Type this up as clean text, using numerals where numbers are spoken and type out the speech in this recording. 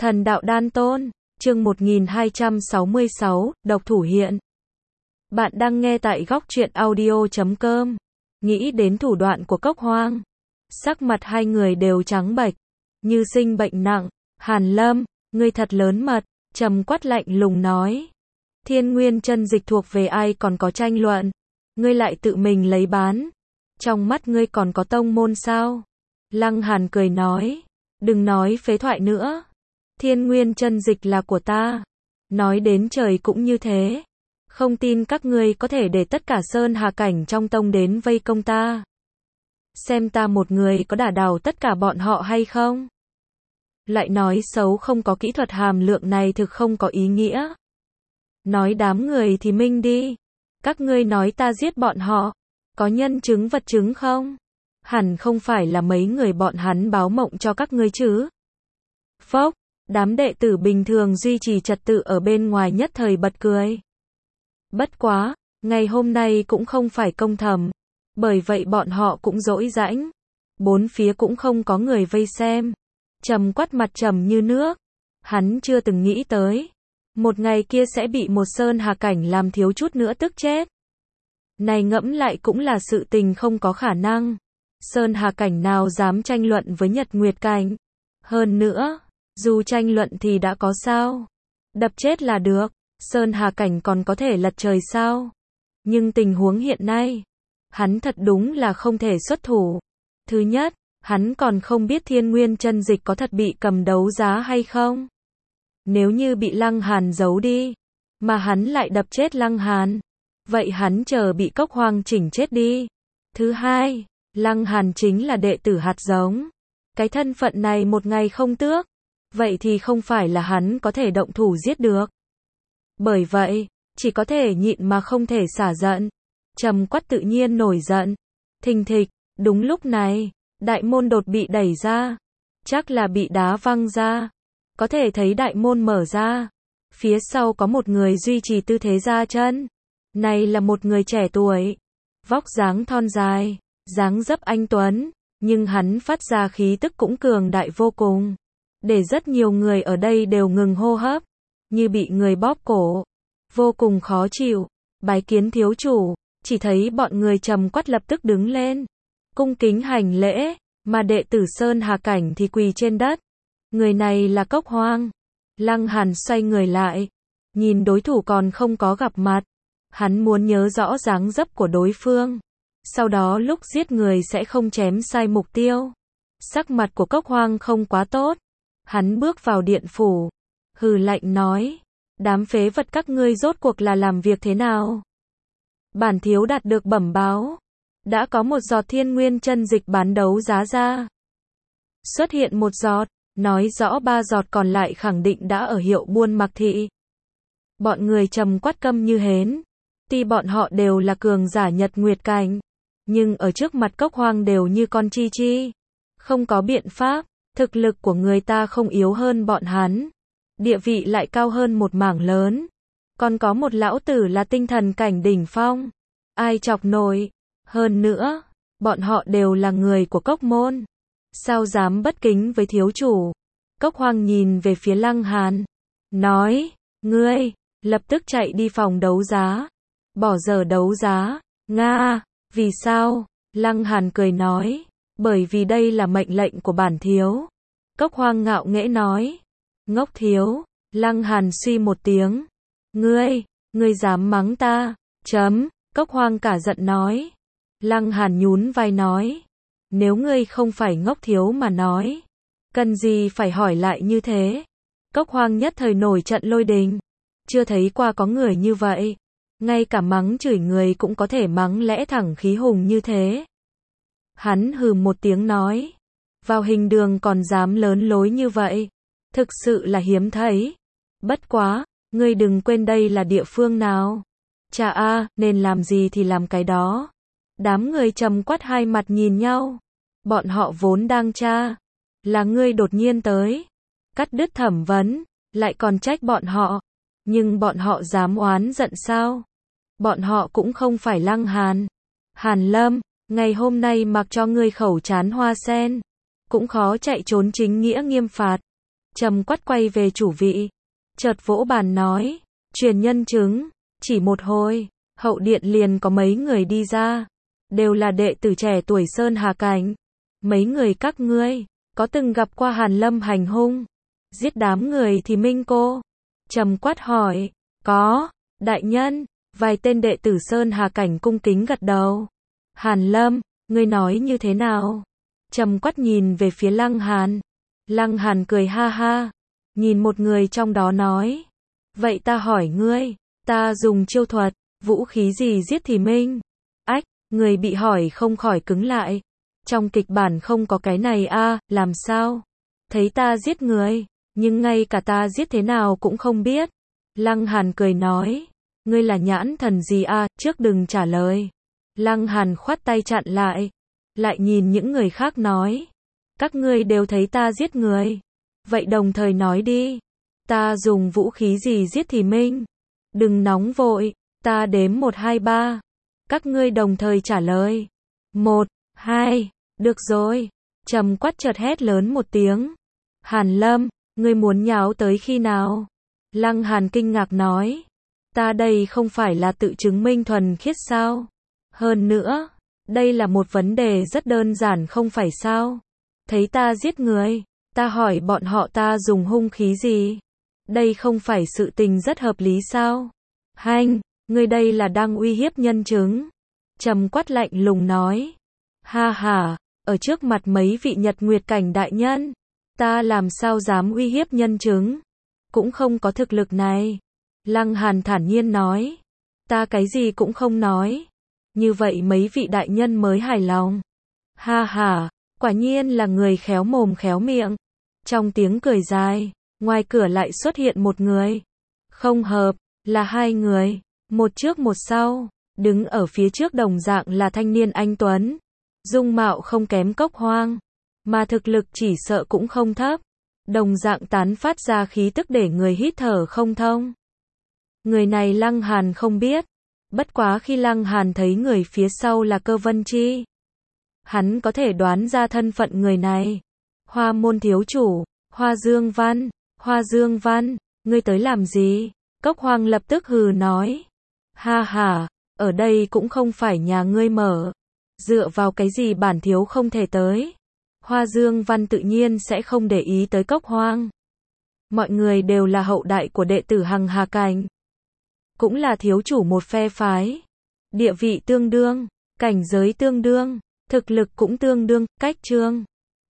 Thần đạo đan tôn, chương 1266, độc thủ hiện. Bạn đang nghe tại góc truyện audio.com. Nghĩ đến thủ đoạn của Cốc Hoang, sắc mặt hai người đều trắng bệch, như sinh bệnh nặng. Hàn Lâm, ngươi thật lớn mật, trầm quát lạnh lùng nói. Thiên nguyên chân dịch thuộc về ai còn có tranh luận, ngươi lại tự mình lấy bán. Trong mắt ngươi còn có tông môn sao? Lăng Hàn cười nói, đừng nói phế thoại nữa. Thiên nguyên chân dịch là của ta. Nói đến trời cũng như thế. Không tin các ngươi có thể để tất cả sơn hà cảnh trong tông đến vây công ta. Xem ta một người có đả đảo tất cả bọn họ hay không? Lại nói xấu không có kỹ thuật hàm lượng này thực không có ý nghĩa. Nói đám người thì minh đi. Các ngươi nói ta giết bọn họ, có nhân chứng vật chứng không? Hẳn không phải là mấy người bọn hắn báo mộng cho các ngươi chứ? Phốc, đám đệ tử bình thường duy trì trật tự ở bên ngoài nhất thời bật cười. Bất quá, ngày hôm nay cũng không phải công thẩm, bởi vậy bọn họ cũng dỗi rãnh. Bốn phía cũng không có người vây xem. Trầm quát mặt trầm như nước. Hắn chưa từng nghĩ tới một ngày kia sẽ bị một sơn hà cảnh làm thiếu chút nữa tức chết. Này ngẫm lại cũng là sự tình không có khả năng. Sơn hà cảnh nào dám tranh luận với Nhật Nguyệt cảnh? Hơn nữa, dù tranh luận thì đã có sao? Đập chết là được. Sơn hà cảnh còn có thể lật trời sao? Nhưng tình huống hiện nay, hắn thật đúng là không thể xuất thủ. Thứ nhất, hắn còn không biết thiên nguyên chân dịch có thật bị cầm đấu giá hay không. Nếu như bị Lăng Hàn giấu đi, mà hắn lại đập chết Lăng Hàn, vậy hắn chờ bị Cốc Hoang chỉnh chết đi. Thứ hai, Lăng Hàn chính là đệ tử hạt giống. Cái thân phận này một ngày không tước, vậy thì không phải là hắn có thể động thủ giết được. Bởi vậy, chỉ có thể nhịn mà không thể xả giận. Trầm quát tự nhiên nổi giận. Thình thịch, đúng lúc này, đại môn đột bị đẩy ra. Chắc là bị đá văng ra. Có thể thấy đại môn mở ra. Phía sau có một người duy trì tư thế ra chân. Này là một người trẻ tuổi. Vóc dáng thon dài, dáng dấp anh tuấn. Nhưng hắn phát ra khí tức cũng cường đại vô cùng. Để rất nhiều người ở đây đều ngừng hô hấp. Như bị người bóp cổ. Vô cùng khó chịu. Bái kiến thiếu chủ. Chỉ thấy bọn người trầm quát lập tức đứng lên. Cung kính hành lễ. Mà đệ tử Sơn Hà Cảnh thì quỳ trên đất. Người này là Cốc Hoang. Lăng Hàn xoay người lại. Nhìn đối thủ còn không có gặp mặt. Hắn muốn nhớ rõ dáng dấp của đối phương. Sau đó lúc giết người sẽ không chém sai mục tiêu. Sắc mặt của Cốc Hoang không quá tốt. Hắn bước vào điện phủ. Hừ lạnh nói. Đám phế vật các ngươi rốt cuộc là làm việc thế nào? Bản thiếu đạt được bẩm báo. Đã có một giọt thiên nguyên chân dịch bán đấu giá ra. Xuất hiện một giọt, nói rõ 3 giọt còn lại khẳng định đã ở hiệu buôn mặc thị. Bọn người trầm quát câm như hến. Tuy bọn họ đều là cường giả Nhật Nguyệt cảnh, nhưng ở trước mặt Cốc Hoang đều như con chi chi. Không có biện pháp, thực lực của người ta không yếu hơn bọn hắn. Địa vị lại cao hơn một mảng lớn. Còn có một lão tử là tinh thần cảnh đỉnh phong. Ai chọc nổi. Hơn nữa, bọn họ đều là người của Cốc môn. Sao dám bất kính với thiếu chủ? Cốc Hoang nhìn về phía Lăng Hàn. Nói, ngươi, lập tức chạy đi phòng đấu giá. Bỏ giờ đấu giá. Nga, vì sao? Lăng Hàn cười nói. Bởi vì đây là mệnh lệnh của bản thiếu. Cốc Hoang ngạo nghễ nói. Ngốc thiếu. Lăng Hàn suy một tiếng. Ngươi dám mắng ta? Chấm. Cốc Hoang cả giận nói. Lăng Hàn nhún vai nói. Nếu ngươi không phải ngốc thiếu mà nói, cần gì phải hỏi lại như thế? Cốc Hoang nhất thời nổi trận lôi đình. Chưa thấy qua có người như vậy. Ngay cả mắng chửi người cũng có thể mắng lẽ thẳng khí hùng như thế. Hắn hừ một tiếng nói. Vào hình đường còn dám lớn lối như vậy. Thực sự là hiếm thấy. Bất quá, ngươi đừng quên đây là địa phương nào. Chà a, nên làm gì thì làm cái đó. Đám người trầm quát hai mặt nhìn nhau. Bọn họ vốn đang tra. Là ngươi đột nhiên tới. Cắt đứt thẩm vấn. Lại còn trách bọn họ. Nhưng bọn họ dám oán giận sao? Bọn họ cũng không phải Lăng Hàn. Hàn Lâm, ngày hôm nay mặc cho ngươi khẩu chán hoa sen. Cũng khó chạy trốn chính nghĩa nghiêm phạt. Trầm Quát quay về chủ vị, chợt vỗ bàn nói, truyền nhân chứng. Chỉ một hồi, hậu điện liền có mấy người đi ra, đều là đệ tử trẻ tuổi Sơn Hà Cảnh. Mấy người các ngươi, có từng gặp qua Hàn Lâm hành hung, giết đám người thì Minh cô? Trầm Quát hỏi, có, đại nhân. Vài tên đệ tử Sơn Hà Cảnh cung kính gật đầu. Hàn Lâm, ngươi nói như thế nào? Trầm Quát nhìn về phía Lăng Hàn. Lăng Hàn cười ha ha, nhìn một người trong đó nói, vậy ta hỏi ngươi, ta dùng chiêu thuật, vũ khí gì giết thì Minh? Ách, người bị hỏi không khỏi cứng lại. Trong kịch bản không có cái này a, làm sao? Thấy ta giết người, nhưng ngay cả ta giết thế nào cũng không biết. Lăng Hàn cười nói, ngươi là nhãn thần gì a, trước đừng trả lời. Lăng Hàn khoát tay chặn lại nhìn những người khác nói, các ngươi đều thấy ta giết người. Vậy đồng thời nói đi, ta dùng vũ khí gì giết thì Minh? Đừng nóng vội, ta đếm 1, 2, 3. Các ngươi đồng thời trả lời. 1, 2, được rồi. Trầm Quát chợt hét lớn một tiếng. Hàn Lâm, ngươi muốn nháo tới khi nào? Lăng Hàn kinh ngạc nói, ta đây không phải là tự chứng minh thuần khiết sao? Hơn nữa, đây là một vấn đề rất đơn giản không phải sao? Thấy ta giết người, ta hỏi bọn họ ta dùng hung khí gì? Đây không phải sự tình rất hợp lý sao? Hanh, ngươi đây là đang uy hiếp nhân chứng. Trầm Quát lạnh lùng nói. Ha ha, ở trước mặt mấy vị Nhật Nguyệt Cảnh đại nhân, ta làm sao dám uy hiếp nhân chứng? Cũng không có thực lực này. Lăng Hàn thản nhiên nói. Ta cái gì cũng không nói. Như vậy mấy vị đại nhân mới hài lòng. Ha ha, quả nhiên là người khéo mồm khéo miệng. Trong tiếng cười dài, ngoài cửa lại xuất hiện một người. Không hợp, là hai người, một trước một sau. Đứng ở phía trước đồng dạng là thanh niên anh tuấn, dung mạo không kém Cốc Hoang, mà thực lực chỉ sợ cũng không thấp. Đồng dạng tán phát ra khí tức để người hít thở không thông. Người này Lăng Hàn không biết. Bất quá khi Lăng Hàn thấy người phía sau là Cơ Vân Chi, hắn có thể đoán ra thân phận người này. Hoa môn thiếu chủ, Hoa Dương Văn. Hoa Dương Văn, ngươi tới làm gì? Cốc Hoang lập tức hừ nói. Ha ha, ở đây cũng không phải nhà ngươi mở. Dựa vào cái gì bản thiếu không thể tới? Hoa Dương Văn tự nhiên sẽ không để ý tới Cốc Hoang. Mọi người đều là hậu đại của đệ tử Hằng Hà Cảnh, cũng là thiếu chủ một phe phái. Địa vị tương đương, cảnh giới tương đương, thực lực cũng tương đương, cách trương